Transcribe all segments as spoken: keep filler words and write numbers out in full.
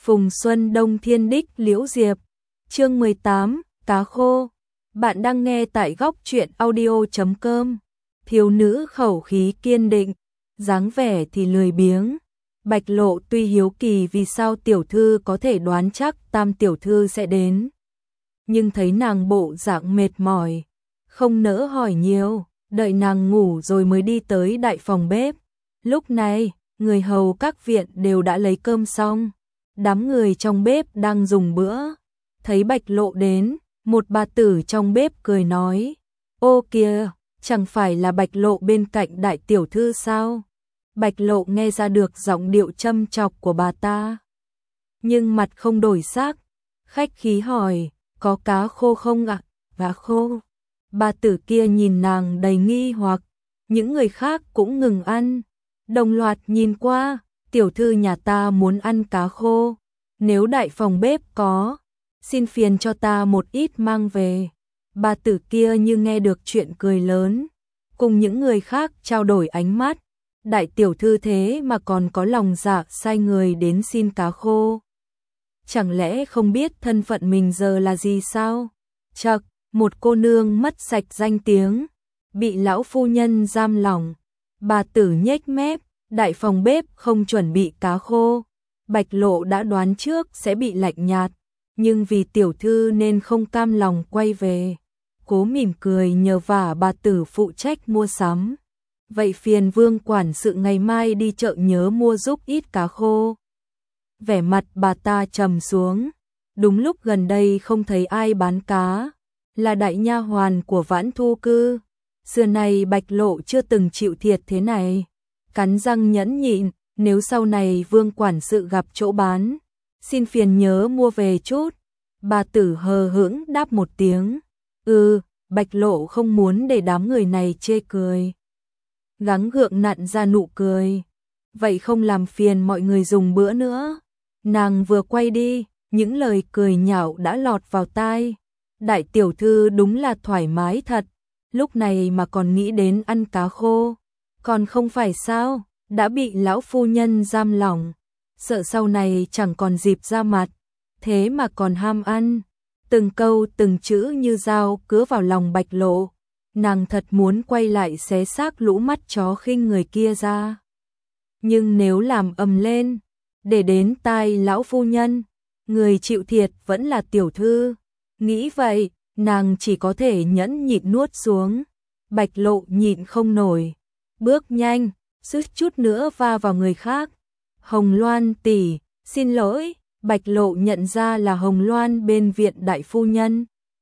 Phùng Xuân Đông Thiên Đích Liễu Diệp. Chương mười tám, cá khô. Bạn đang nghe tại góc truyện audio chấm com. Thiếu nữ khẩu khí kiên định, dáng vẻ thì lười biếng. Bạch Lộ tuy hiếu kỳ vì sao tiểu thư có thể đoán chắc Tam tiểu thư sẽ đến, nhưng thấy nàng bộ dạng mệt mỏi, không nỡ hỏi nhiều, đợi nàng ngủ rồi mới đi tới đại phòng bếp. Lúc này, người hầu các viện đều đã lấy cơm xong, đám người trong bếp đang dùng bữa. Thấy Bạch Lộ đến, một bà tử trong bếp cười nói: "Ô kìa, chẳng phải là Bạch Lộ bên cạnh đại tiểu thư sao?" Bạch Lộ nghe ra được giọng điệu châm chọc của bà ta, nhưng mặt không đổi sắc, khách khí hỏi: "Có cá khô không ạ?" "Cá khô." Bà tử kia nhìn nàng đầy nghi hoặc, những người khác cũng ngừng ăn, đồng loạt nhìn qua. "Tiểu thư nhà ta muốn ăn cá khô, nếu đại phòng bếp có, xin phiền cho ta một ít mang về." Bà tử kia như nghe được chuyện cười lớn, cùng những người khác trao đổi ánh mắt. Đại tiểu thư thế mà còn có lòng dạ sai người đến xin cá khô, chẳng lẽ không biết thân phận mình giờ là gì sao? Chậc, một cô nương mất sạch danh tiếng, bị lão phu nhân giam lỏng. Bà tử nhếch mép: "Đại phòng bếp không chuẩn bị cá khô." Bạch Lộ đã đoán trước sẽ bị lạnh nhạt, nhưng vì tiểu thư nên không cam lòng quay về, cố mỉm cười nhờ vả bà tử phụ trách mua sắm. "Vậy phiền Vương quản sự ngày mai đi chợ nhớ mua giúp ít cá khô." Vẻ mặt bà ta trầm xuống, đúng lúc gần đây không thấy ai bán cá, là đại nha hoàn của Vãn Thu Cư. Xưa này Bạch Lộ chưa từng chịu thiệt thế này, cắn răng nhẫn nhịn: "Nếu sau này Vương quản sự gặp chỗ bán, xin phiền nhớ mua về chút." Bà tử hờ hững đáp một tiếng: "Ừ." Bạch Lộ không muốn để đám người này chê cười, gắng gượng nặn ra nụ cười: "Vậy không làm phiền mọi người dùng bữa nữa." Nàng vừa quay đi, những lời cười nhạo đã lọt vào tai. Đại tiểu thư đúng là thoải mái thật, lúc này mà còn nghĩ đến ăn cá khô. Còn không phải sao, đã bị lão phu nhân giam lỏng, sợ sau này chẳng còn dịp ra mặt, thế mà còn ham ăn. Từng câu từng chữ như dao cứa vào lòng Bạch Lộ, nàng thật muốn quay lại xé xác lũ mắt chó khinh người kia ra. Nhưng nếu làm ầm lên, để đến tai lão phu nhân, người chịu thiệt vẫn là tiểu thư. Nghĩ vậy, nàng chỉ có thể nhẫn nhịn nuốt xuống. Bạch Lộ nhịn không nổi, bước nhanh, suýt chút nữa va vào người khác. "Hồng Loan tỷ, xin lỗi." Bạch Lộ nhận ra là Hồng Loan bên viện đại phu nhân,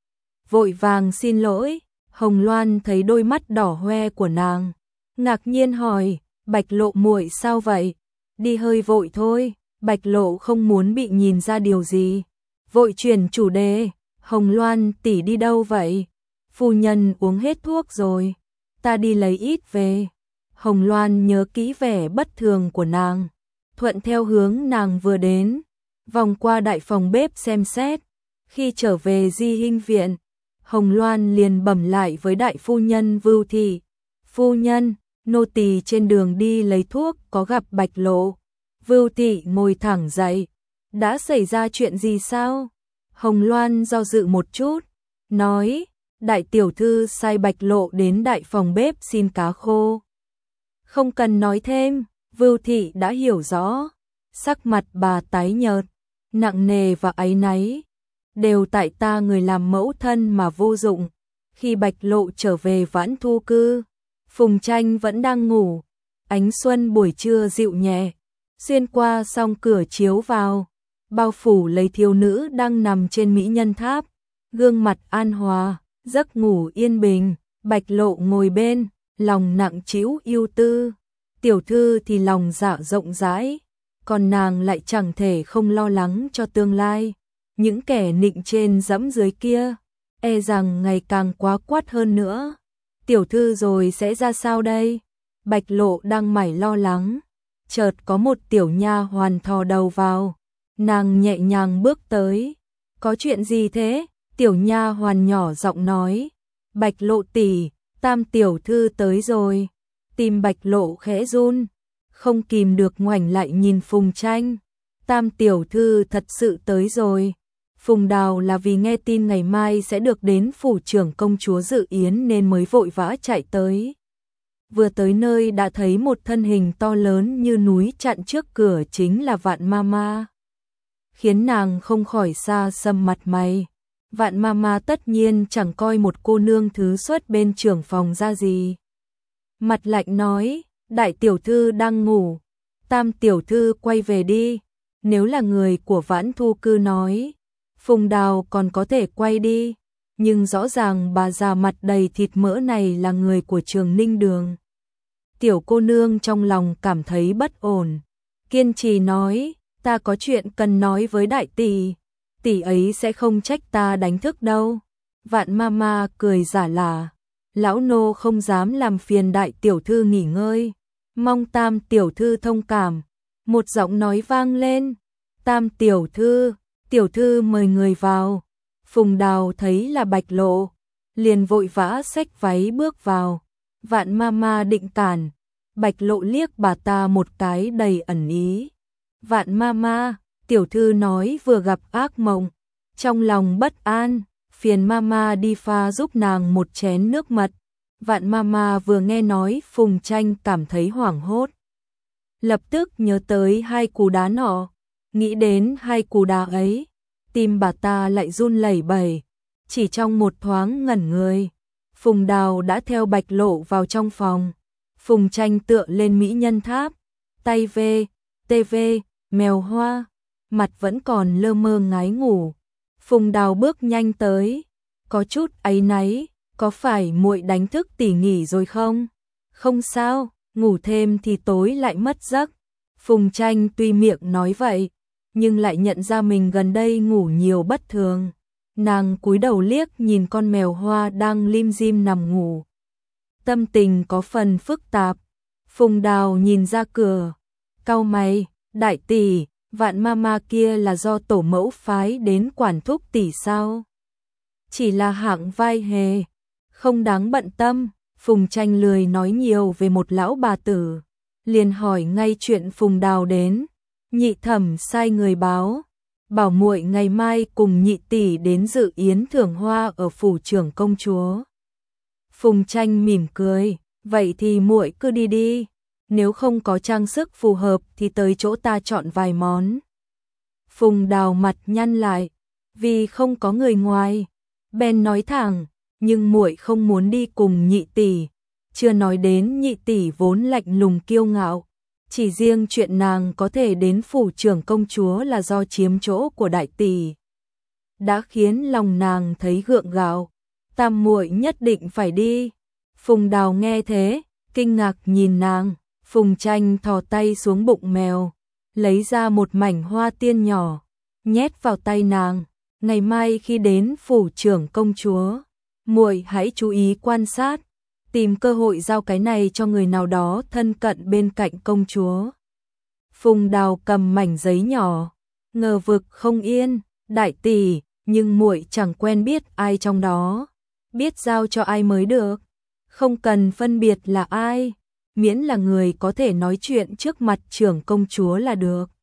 vội vàng xin lỗi. Hồng Loan thấy đôi mắt đỏ hoe của nàng, ngạc nhiên hỏi: "Bạch Lộ muội sao vậy?" "Đi hơi vội thôi." Bạch Lộ không muốn bị nhìn ra điều gì, vội chuyển chủ đề: "Hồng Loan tỷ đi đâu vậy?" "Phu nhân uống hết thuốc rồi, ta đi lấy ít về." Hồng Loan nhớ kỹ vẻ bất thường của nàng, thuận theo hướng nàng vừa đến, vòng qua đại phòng bếp xem xét. Khi trở về Di Hinh viện, Hồng Loan liền bẩm lại với đại phu nhân Vưu Thị: "Phu nhân, nô tỳ trên đường đi lấy thuốc có gặp Bạch Lộ." Vưu Thị ngồi thẳng dậy: "Đã xảy ra chuyện gì sao?" Hồng Loan do dự một chút, nói: "Đại tiểu thư sai Bạch Lộ đến đại phòng bếp xin cá khô." Không cần nói thêm, Vưu Thị đã hiểu rõ. Sắc mặt bà tái nhợt, nặng nề và áy náy: "Đều tại ta người làm mẫu thân mà vô dụng." Khi Bạch Lộ trở về Vãn Thu Cư, Phùng Tranh vẫn đang ngủ. Ánh xuân buổi trưa dịu nhẹ xuyên qua song cửa chiếu vào, bao phủ lấy thiếu nữ đang nằm trên mỹ nhân tháp, gương mặt an hòa, giấc ngủ yên bình. Bạch Lộ ngồi bên, lòng nặng trĩu yêu tư. Tiểu thư thì lòng dạ rộng rãi, còn nàng lại chẳng thể không lo lắng cho tương lai. Những kẻ nịnh trên giẫm dưới kia, e rằng ngày càng quá quắt hơn nữa. Tiểu thư rồi sẽ ra sao đây? Bạch Lộ đang mải lo lắng, chợt có một tiểu nha hoàn thò đầu vào. Nàng nhẹ nhàng bước tới: "Có chuyện gì thế?" Tiểu nha hoàn nhỏ giọng nói: "Bạch Lộ tỷ, Tam tiểu thư tới rồi." Tim Bạch Lộ khẽ run, không kìm được ngoảnh lại nhìn Phùng Tranh. Tam tiểu thư thật sự tới rồi. Phùng Đào là vì nghe tin ngày mai sẽ được đến phủ trưởng công chúa dự yến nên mới vội vã chạy tới. Vừa tới nơi đã thấy một thân hình to lớn như núi chặn trước cửa, chính là Vạn Mama. Khiến nàng không khỏi xa sầm mặt mày. Vạn Mama tất nhiên chẳng coi một cô nương thứ xuất bên trưởng phòng ra gì. Mặt lạnh nói, đại tiểu thư đang ngủ, tam tiểu thư quay về đi. Nếu là người của Vãn Thu Cư nói, Phùng Đào còn có thể quay đi, nhưng rõ ràng bà già mặt đầy thịt mỡ này là người của Trường Ninh Đường. Tiểu cô nương trong lòng cảm thấy bất ổn, kiên trì nói, ta có chuyện cần nói với đại tỷ, tỷ ấy sẽ không trách ta đánh thức đâu. Vạn Mama cười giả lả, lão nô không dám làm phiền đại tiểu thư nghỉ ngơi, mong tam tiểu thư thông cảm. Một giọng nói vang lên, tam tiểu thư, tiểu thư mời người vào. Phùng Đào thấy là Bạch Lộ, liền vội vã xách váy bước vào. Vạn Mama định cản, Bạch Lộ liếc bà ta một cái đầy ẩn ý. Vạn Mama, tiểu thư nói vừa gặp ác mộng, trong lòng bất an, phiền Mama đi pha giúp nàng một chén nước mật. Vạn Mama vừa nghe nói Phùng Tranh cảm thấy hoảng hốt. Lập tức nhớ tới hai cú đá nọ, nghĩ đến hai cú đá ấy, tim bà ta lại run lẩy bẩy, chỉ trong một thoáng ngẩn người. Phùng Đào đã theo Bạch Lộ vào trong phòng. Phùng Tranh tựa lên mỹ nhân tháp, tay vê, tê vê, mèo hoa, mặt vẫn còn lơ mơ ngái ngủ. Phùng Đào bước nhanh tới, có chút áy náy, có phải muội đánh thức tỷ nghỉ rồi không? Không sao, ngủ thêm thì tối lại mất giấc. Phùng Tranh tuy miệng nói vậy, nhưng lại nhận ra mình gần đây ngủ nhiều bất thường. Nàng cúi đầu liếc nhìn con mèo hoa đang lim dim nằm ngủ. Tâm tình có phần phức tạp. Phùng Đào nhìn ra cửa, cau mày, đại tỷ, Vạn Mama kia là do tổ mẫu phái đến quản thúc tỷ sao? Chỉ là hạng vai hề, không đáng bận tâm. Phùng Tranh lười nói nhiều về một lão bà tử, liền hỏi ngay chuyện Phùng Đào đến. Nhị thẩm sai người báo, bảo muội ngày mai cùng nhị tỷ đến dự yến thưởng hoa ở phủ trưởng công chúa. Phùng Tranh mỉm cười, vậy thì muội cứ đi đi, nếu không có trang sức phù hợp thì tới chỗ ta chọn vài món. Phùng Đào mặt nhăn lại, vì không có người ngoài, bèn nói thẳng, nhưng muội không muốn đi cùng nhị tỷ, chưa nói đến nhị tỷ vốn lạnh lùng kiêu ngạo, chỉ riêng chuyện nàng có thể đến phủ trưởng công chúa là do chiếm chỗ của đại tỷ, đã khiến lòng nàng thấy gượng gạo. Tam muội nhất định phải đi. Phùng Đào nghe thế, kinh ngạc nhìn nàng. Phùng Tranh thò tay xuống bụng mèo, lấy ra một mảnh hoa tiên nhỏ, nhét vào tay nàng. Ngày mai khi đến phủ trưởng công chúa, muội hãy chú ý quan sát, tìm cơ hội giao cái này cho người nào đó thân cận bên cạnh công chúa. Phùng Đào cầm mảnh giấy nhỏ, ngờ vực không yên, đại tỷ, nhưng muội chẳng quen biết ai trong đó, biết giao cho ai mới được, không cần phân biệt là ai, miễn là người có thể nói chuyện trước mặt trưởng công chúa là được.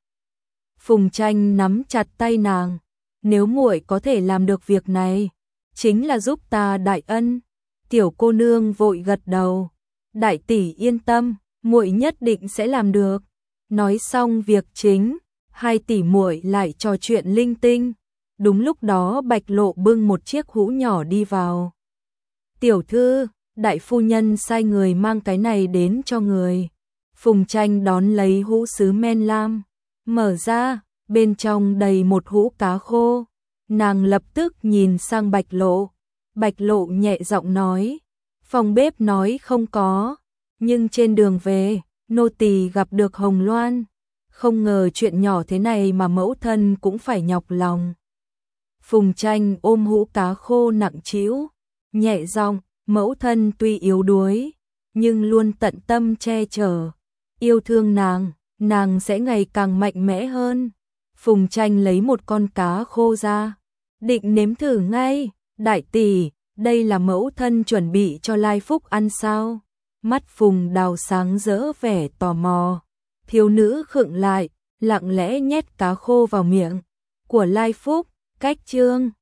Phùng Tranh nắm chặt tay nàng, nếu muội có thể làm được việc này, chính là giúp ta đại ân. Tiểu cô nương vội gật đầu, đại tỷ yên tâm, muội nhất định sẽ làm được. Nói xong việc chính, hai tỷ muội lại trò chuyện linh tinh. Đúng lúc đó Bạch Lộ bưng một chiếc hũ nhỏ đi vào. Tiểu thư, đại phu nhân sai người mang cái này đến cho người. Phùng Tranh đón lấy hũ sứ men lam, mở ra, bên trong đầy một hũ cá khô. Nàng lập tức nhìn sang Bạch Lộ. Bạch Lộ nhẹ giọng nói, phòng bếp nói không có, nhưng trên đường về, nô tỳ gặp được Hồng Loan. Không ngờ chuyện nhỏ thế này mà mẫu thân cũng phải nhọc lòng. Phùng Tranh ôm hũ cá khô nặng trĩu, nhẹ giọng, mẫu thân tuy yếu đuối, nhưng luôn tận tâm che chở, yêu thương nàng, nàng sẽ ngày càng mạnh mẽ hơn. Phùng Tranh lấy một con cá khô ra, định nếm thử ngay. Đại tỷ, đây là mẫu thân chuẩn bị cho Lai Phúc ăn sao? Mắt Phùng Đào sáng rỡ vẻ tò mò. Thiếu nữ khựng lại, lặng lẽ nhét cá khô vào miệng của Lai Phúc, cách chương